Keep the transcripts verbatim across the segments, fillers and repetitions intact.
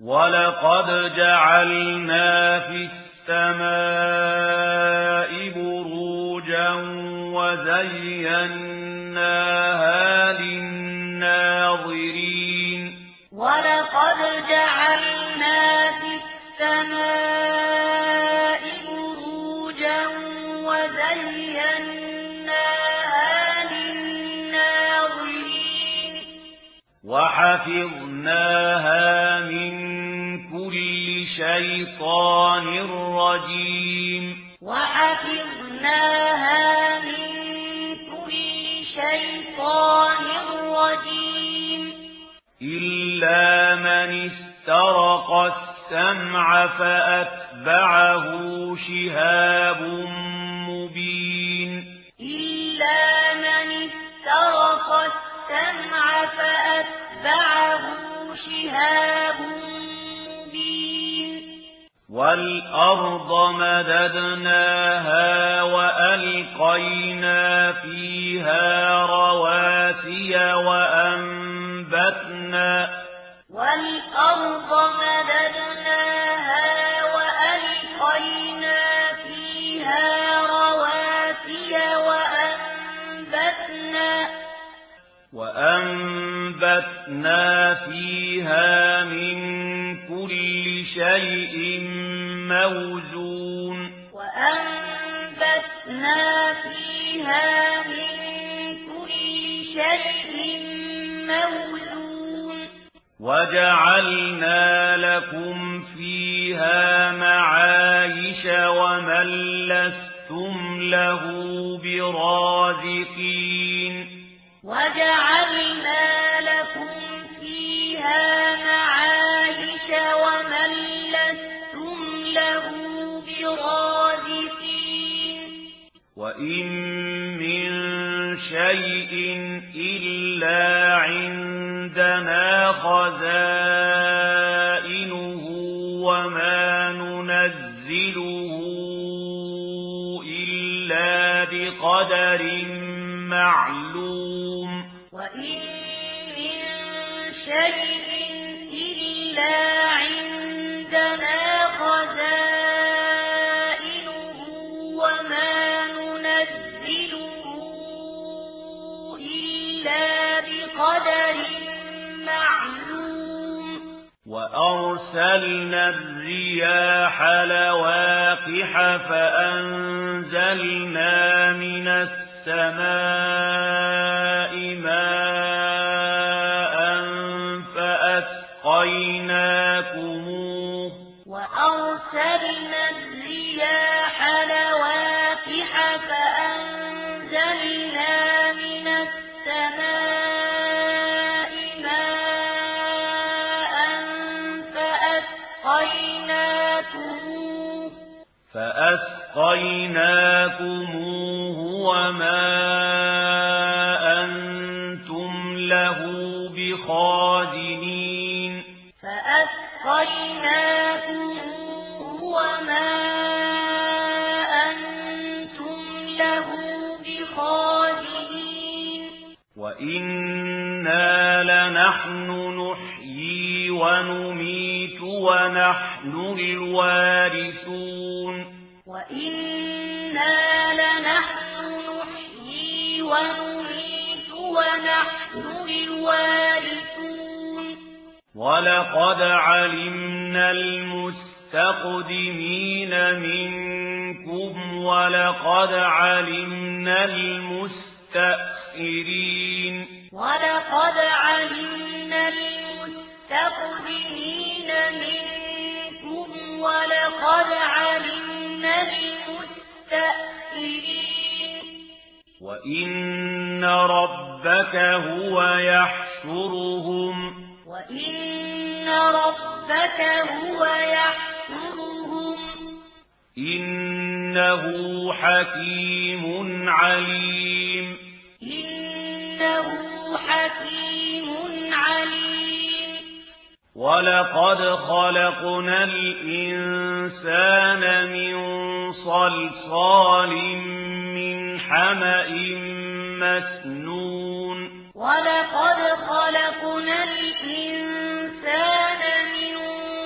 ولقد جعلنا في السماء بروجا وزيناها للناظرين ولقد جعلنا في السماء بروجا وزيناها للناظرين وحفظناها من كل شيطان رجيم وحفظناها من كل شيطان رجيم إلا من استرق السمع فأتبعه شهاب مبين إلا من استرق السمع فأتبعه شهاب مبين والأرض مددناها وألقينا فيها رواسي وأنبتنا والأرض مددناها وألقينا فيها رواسي وأنبتنا وأنبتنا فيها من كل شيء موزون وأنبتنا فيها من كل شيء موزون وجعلنا لكم فيها معايش ومن لستم له برازقين وجعلنا لكم فيها معايش ومن لستم له برازقين وإن من شيء إلا عندنا خزائنه وما ننزله إلا بقدر معلوم وإن من شيء إلا عندنا خزائنه وما ننزله إلا بقدر معلوم وأرسلنا الرياح لواقح فأنزلنا من السماء ماء فأسقيناكموه وأرسلنا الرياح لواقح فأنزلنا من السماء ماء فأسقيناكموه فأسقيناكموه وما أنتم له بخازنين فأسقيناكموه وما أنتم له بخازنين وإنا لنحن نحيي ونميت ونحن الوارثون وإنا لنحن نحيي ونميت ونحن الوارثون ولقد علمنا المستقدمين منكم ولقد علمنا المستأخرين ولقد علمنا المستقدمين منكم ولقد علمنا المستأخرين وإن ربك هو يحشرهم وإن ربك هو يحشرهم إنه حكيم عليم إنه حكيم عليم ولقد خلقنا الإنسان من صلصال من حمأ مسنون ولقد خلقنا الإنسان من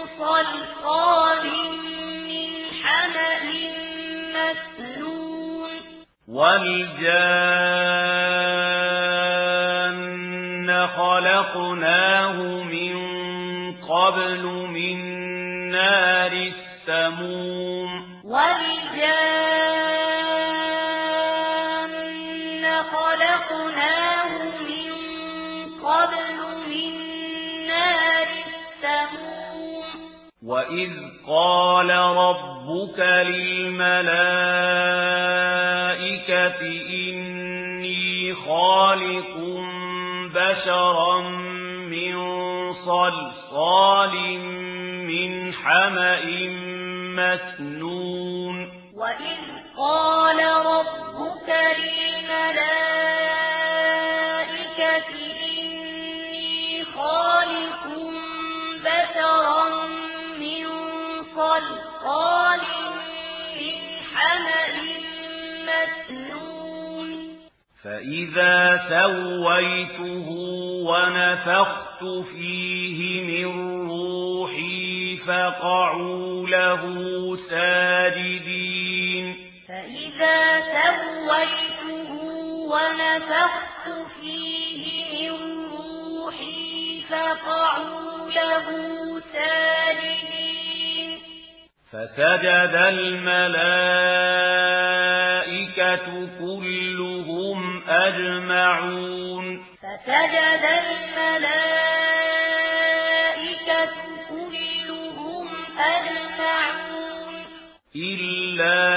والجان خلقناه من قبل من نار السموم والجان خلقناه من قبل من نار السموم وإذ قال ربك للملائكة إني خالق بشرا من صلصال من حمأ مسنون وإذ قال ربك للملائكة إني خالق بشرا من صلصال من حمأ مسنون فإذا سويته ونفخت فيه من روحي فقعوا له ساجدين فإذا سويته ونفخت فيه من روحي فقعوا له ساجدين فسجد الملائكة كلهم أجمعون فسجد الملائكة كلهم أجمعون إلا